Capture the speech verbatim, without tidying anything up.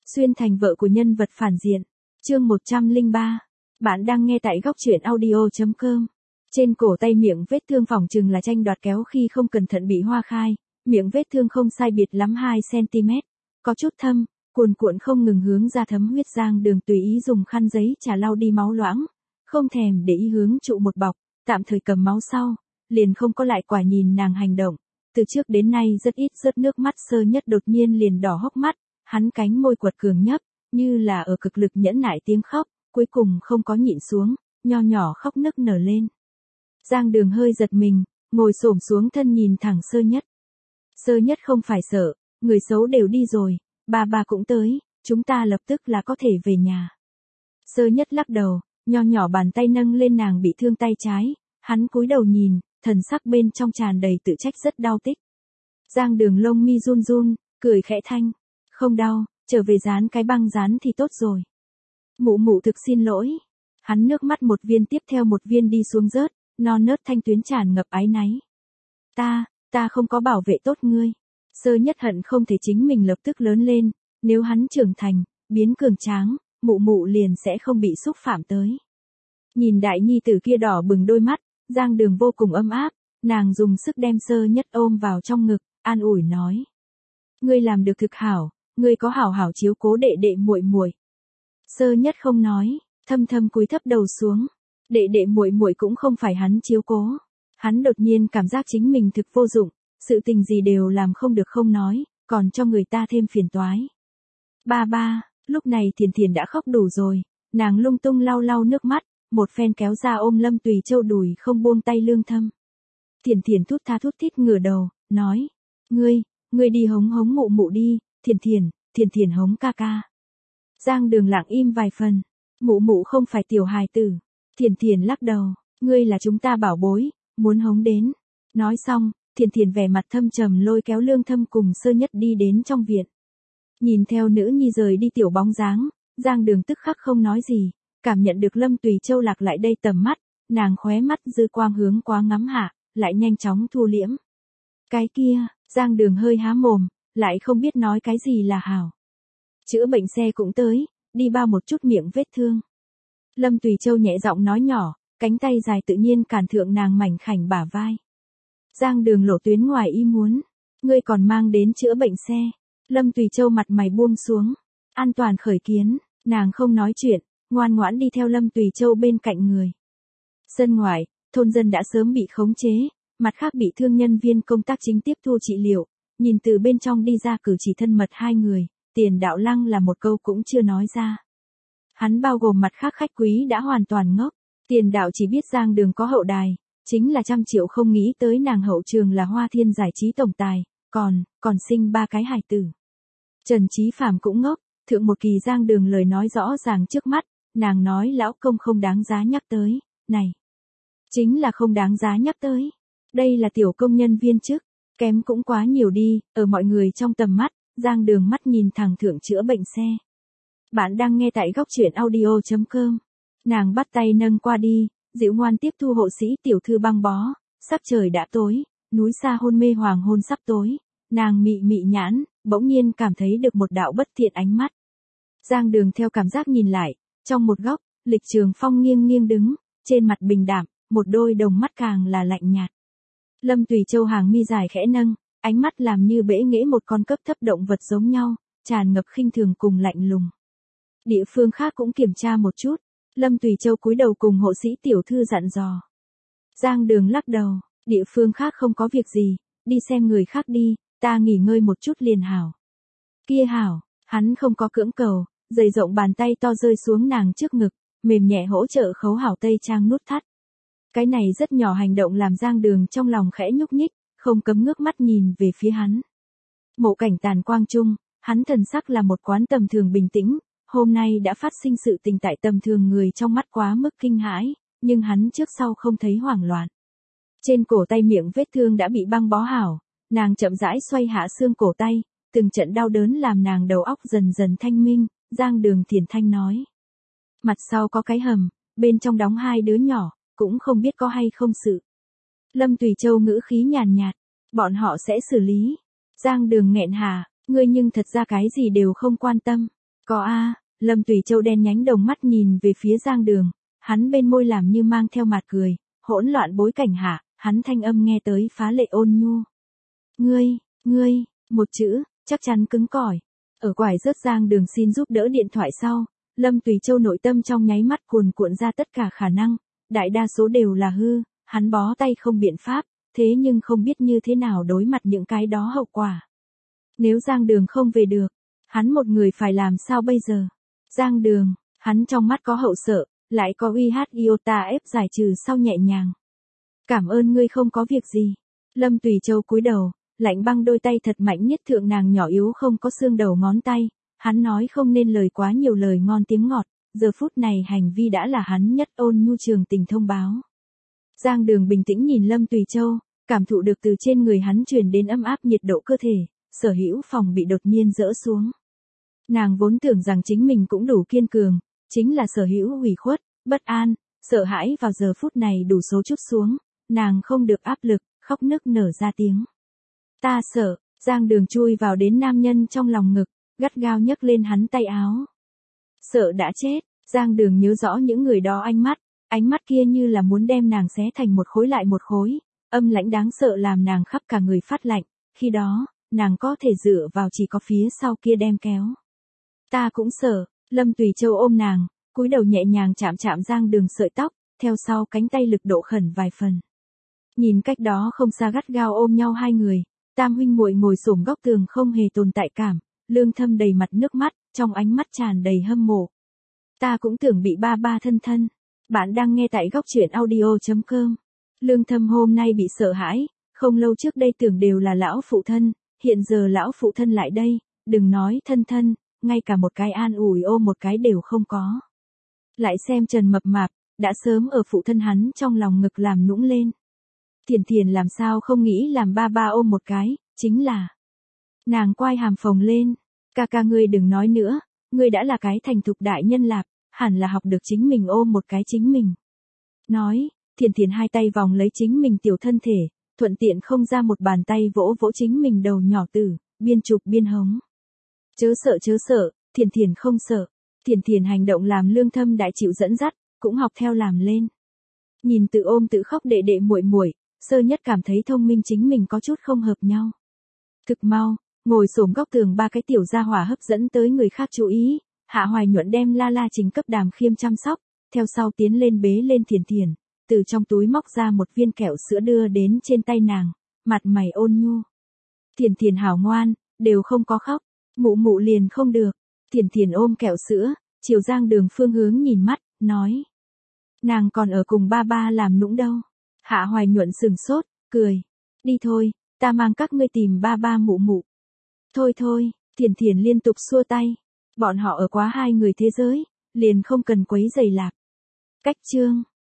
Xuyên thành vợ của nhân vật phản diện. Chương một trăm lẻ ba. Bạn đang nghe tại góc truyện audio chấm com. Trên cổ tay miệng vết thương phỏng chừng là tranh đoạt kéo khi không cẩn thận bị hoa khai, miệng vết thương không sai biệt lắm hai xăng ti mét, có chút thâm, cuồn cuộn không ngừng hướng ra thấm huyết. Giang Đường tùy ý dùng khăn giấy chà lau đi máu loãng, không thèm để ý hướng trụ một bọc, tạm thời cầm máu sau, liền không có lại quả nhìn nàng hành động. Từ trước đến nay rất ít rớt nước mắt. Sơ Nhất đột nhiên liền đỏ hốc mắt, hắn cánh môi quật cường nhấp, như là ở cực lực nhẫn nại tiếng khóc, cuối cùng không có nhịn xuống, nho nhỏ khóc nức nở lên. Giang Đường hơi giật mình, ngồi xổm xuống thân nhìn thẳng Sơ Nhất. Sơ Nhất không phải sợ, người xấu đều đi rồi, ba ba cũng tới, chúng ta lập tức là có thể về nhà. Sơ Nhất lắc đầu, nho nhỏ bàn tay nâng lên nàng bị thương tay trái, hắn cúi đầu nhìn, thần sắc bên trong tràn đầy tự trách rất đau tích. Giang Đường lông mi run run, cười khẽ thanh, không đau, trở về dán cái băng dán thì tốt rồi. Mụ mụ thực xin lỗi. Hắn nước mắt một viên tiếp theo một viên đi xuống rớt, non nớt thanh tuyến tràn ngập áy náy. Ta, ta không có bảo vệ tốt ngươi. Sơ Nhất hận không thể chính mình lập tức lớn lên, nếu hắn trưởng thành, biến cường tráng, mụ mụ liền sẽ không bị xúc phạm tới. Nhìn đại nhi tử kia đỏ bừng đôi mắt, Giang Đường vô cùng ấm áp, nàng dùng sức đem Sơ Nhất ôm vào trong ngực, an ủi nói: Ngươi làm được thực hảo, ngươi có hảo hảo chiếu cố đệ đệ muội muội. Sơ Nhất không nói, thâm thâm cúi thấp đầu xuống. Đệ đệ muội muội cũng không phải hắn chiếu cố. Hắn đột nhiên cảm giác chính mình thực vô dụng, sự tình gì đều làm không được không nói, còn cho người ta thêm phiền toái. Ba ba, lúc này Thiền Thiền đã khóc đủ rồi, nàng lung tung lau lau nước mắt, một phen kéo ra ôm Lâm Tùy Châu đùi không buông tay Lương Thâm. Thiền Thiền thút tha thút thít ngửa đầu, nói: Ngươi, ngươi đi hống hống mụ mụ đi, Thiền Thiền, Thiền Thiền hống ca ca. Giang Đường lặng im vài phần, mụ mụ không phải tiểu hài tử. Thiền Thiền lắc đầu, ngươi là chúng ta bảo bối, muốn hống đến. Nói xong, Thiền Thiền vẻ mặt thâm trầm lôi kéo Lương Thâm cùng Sơ Nhất đi đến trong viện. Nhìn theo nữ nhi rời đi tiểu bóng dáng, Giang Đường tức khắc không nói gì, cảm nhận được Lâm Tùy Châu lạc lại đây tầm mắt, nàng khóe mắt dư quang hướng quá ngắm hạ, lại nhanh chóng thu liễm. Cái kia, Giang Đường hơi há mồm, lại không biết nói cái gì là hảo. Chữa bệnh xe cũng tới, đi bao một chút miệng vết thương. Lâm Tùy Châu nhẹ giọng nói nhỏ, cánh tay dài tự nhiên cản thượng nàng mảnh khảnh bả vai. Giang Đường lộ tuyến ngoài ý muốn, ngươi còn mang đến chữa bệnh xe. Lâm Tùy Châu mặt mày buông xuống, an toàn khởi kiến, nàng không nói chuyện, ngoan ngoãn đi theo Lâm Tùy Châu bên cạnh người. Sân ngoài, thôn dân đã sớm bị khống chế, mặt khác bị thương nhân viên công tác chính tiếp thu trị liệu, nhìn từ bên trong đi ra cử chỉ thân mật hai người, Tiền Đạo Lăng là một câu cũng chưa nói ra. Hắn bao gồm mặt khác khách quý đã hoàn toàn ngốc, Tiền Đạo chỉ biết Giang Đường có hậu đài, chính là trăm triệu không nghĩ tới nàng hậu trường là Hoa Thiên giải trí tổng tài, còn, còn sinh ba cái hài tử. Trần Chí Phàm cũng ngốc, thượng một kỳ Giang Đường lời nói rõ ràng trước mắt, nàng nói lão công không đáng giá nhắc tới, này. Chính là không đáng giá nhắc tới. Đây là tiểu công nhân viên chức, kém cũng quá nhiều đi, ở mọi người trong tầm mắt, Giang Đường mắt nhìn thẳng thượng chữa bệnh xe. Bạn đang nghe tại góc truyện audio chấm com. Nàng bắt tay nâng qua đi, dịu ngoan tiếp thu hộ sĩ tiểu thư băng bó, sắp trời đã tối, núi xa hôn mê hoàng hôn sắp tối, nàng mị mị nhãn, bỗng nhiên cảm thấy được một đạo bất thiện ánh mắt. Giang Đường theo cảm giác nhìn lại, trong một góc, Lịch Trường Phong nghiêng nghiêng đứng, trên mặt bình đạm, một đôi đồng mắt càng là lạnh nhạt. Lâm Tùy Châu hàng mi dài khẽ nâng, ánh mắt làm như bẽ nghễ một con cấp thấp động vật giống nhau, tràn ngập khinh thường cùng lạnh lùng. Địa phương khác cũng kiểm tra một chút, Lâm Tùy Châu cúi đầu cùng hộ sĩ tiểu thư dặn dò. Giang Đường lắc đầu, địa phương khác không có việc gì, đi xem người khác đi, ta nghỉ ngơi một chút liền hảo. Kia hảo, hắn không có cưỡng cầu, dày rộng bàn tay to rơi xuống nàng trước ngực, mềm nhẹ hỗ trợ khấu hảo tây trang nút thắt. Cái này rất nhỏ hành động làm Giang Đường trong lòng khẽ nhúc nhích, không cấm ngước mắt nhìn về phía hắn. Mộ cảnh tàn quang trung, hắn thần sắc là một quán tầm thường bình tĩnh, hôm nay đã phát sinh sự tình tại tầm thường người trong mắt quá mức kinh hãi, nhưng hắn trước sau không thấy hoảng loạn. Trên cổ tay miệng vết thương đã bị băng bó hảo, nàng chậm rãi xoay hạ xương cổ tay, từng trận đau đớn làm nàng đầu óc dần dần thanh minh, Giang Đường thiền thanh nói. Mặt sau có cái hầm, bên trong đóng hai đứa nhỏ, cũng không biết có hay không sự. Lâm Tùy Châu ngữ khí nhàn nhạt, bọn họ sẽ xử lý. Giang Đường nghẹn hà, ngươi nhưng thật ra cái gì đều không quan tâm. Có a, Lâm Tùy Châu đen nhánh đồng mắt nhìn về phía Giang Đường, hắn bên môi làm như mang theo mặt cười, hỗn loạn bối cảnh hạ, hắn thanh âm nghe tới phá lệ ôn nhu. Ngươi, ngươi, một chữ, chắc chắn cứng cỏi. Ở quải rớt Giang Đường xin giúp đỡ điện thoại sau, Lâm Tùy Châu nội tâm trong nháy mắt cuồn cuộn ra tất cả khả năng, đại đa số đều là hư, hắn bó tay không biện pháp, thế nhưng không biết như thế nào đối mặt những cái đó hậu quả. Nếu Giang Đường không về được, hắn một người phải làm sao bây giờ? Giang Đường, hắn trong mắt có hậu sợ, lại có uy hát iota ép giải trừ sau nhẹ nhàng. Cảm ơn ngươi không có việc gì. Lâm Tùy Châu cúi đầu, lạnh băng đôi tay thật mạnh nhất thượng nàng nhỏ yếu không có xương đầu ngón tay, hắn nói không nên lời quá nhiều lời ngon tiếng ngọt, giờ phút này hành vi đã là hắn nhất ôn nhu trường tình thông báo. Giang Đường bình tĩnh nhìn Lâm Tùy Châu, cảm thụ được từ trên người hắn truyền đến ấm áp nhiệt độ cơ thể, sở hữu phòng bị đột nhiên dỡ xuống. Nàng vốn tưởng rằng chính mình cũng đủ kiên cường, chính là sở hữu ủy khuất, bất an, sợ hãi vào giờ phút này đủ số chút xuống, nàng không được áp lực, khóc nức nở ra tiếng. Ta sợ, Giang Đường chui vào đến nam nhân trong lòng ngực, gắt gao nhấc lên hắn tay áo. Sợ đã chết, Giang Đường nhớ rõ những người đó ánh mắt, ánh mắt kia như là muốn đem nàng xé thành một khối lại một khối, âm lãnh đáng sợ làm nàng khắp cả người phát lạnh, khi đó, nàng có thể dựa vào chỉ có phía sau kia đem kéo. Ta cũng sợ, Lâm Tùy Châu ôm nàng, cúi đầu nhẹ nhàng chạm chạm Giang Đường sợi tóc, theo sau cánh tay lực độ khẩn vài phần. Nhìn cách đó không xa gắt gao ôm nhau hai người, tam huynh muội ngồi xổm góc tường không hề tồn tại cảm, Lương Thâm đầy mặt nước mắt, trong ánh mắt tràn đầy hâm mộ. Ta cũng tưởng bị ba ba thân thân. Bạn đang nghe tại góc truyện audio.com. Lương Thâm hôm nay bị sợ hãi, không lâu trước đây tưởng đều là lão phụ thân, hiện giờ lão phụ thân lại đây, đừng nói thân thân, ngay cả một cái an ủi ôm một cái đều không có. Lại xem Trần mập mạp, đã sớm ở phụ thân hắn trong lòng ngực làm nũng lên. Thiền Thiền làm sao không nghĩ làm ba ba ôm một cái, chính là. Nàng quay hàm phồng lên, ca ca ngươi đừng nói nữa, ngươi đã là cái thành thục đại nhân lạp, hẳn là học được chính mình ôm một cái chính mình. Nói, Thiền Thiền hai tay vòng lấy chính mình tiểu thân thể, thuận tiện không ra một bàn tay vỗ vỗ chính mình đầu nhỏ tử, biên chụp biên hống. Chớ sợ chớ sợ, Thiền Thiền không sợ. Thiền Thiền hành động làm Lương Thâm đại chịu dẫn dắt, cũng học theo làm lên. Nhìn tự ôm tự khóc đệ đệ muội muội, Sơ Nhất cảm thấy thông minh chính mình có chút không hợp nhau. Thực mau, ngồi xổm góc tường ba cái tiểu gia hỏa hấp dẫn tới người khác chú ý, Hạ Hoài Nhuận đem La La Chính cấp Đàm Khiêm chăm sóc, theo sau tiến lên bế lên Thiền Thiền, từ trong túi móc ra một viên kẹo sữa đưa đến trên tay nàng, mặt mày ôn nhu. Thiền Thiền hảo ngoan, đều không có khóc, mụ mụ liền không được. Thiền Thiền ôm kẹo sữa, chiều Giang Đường phương hướng nhìn mắt, nói. Nàng còn ở cùng ba ba làm nũng đâu. Hạ Hoài Nhuận sừng sốt, cười. Đi thôi, ta mang các ngươi tìm ba ba mụ mụ. Thôi thôi, Thiền Thiền liên tục xua tay. Bọn họ ở quá hai người thế giới, liền không cần quấy giày lạp. Cách chương.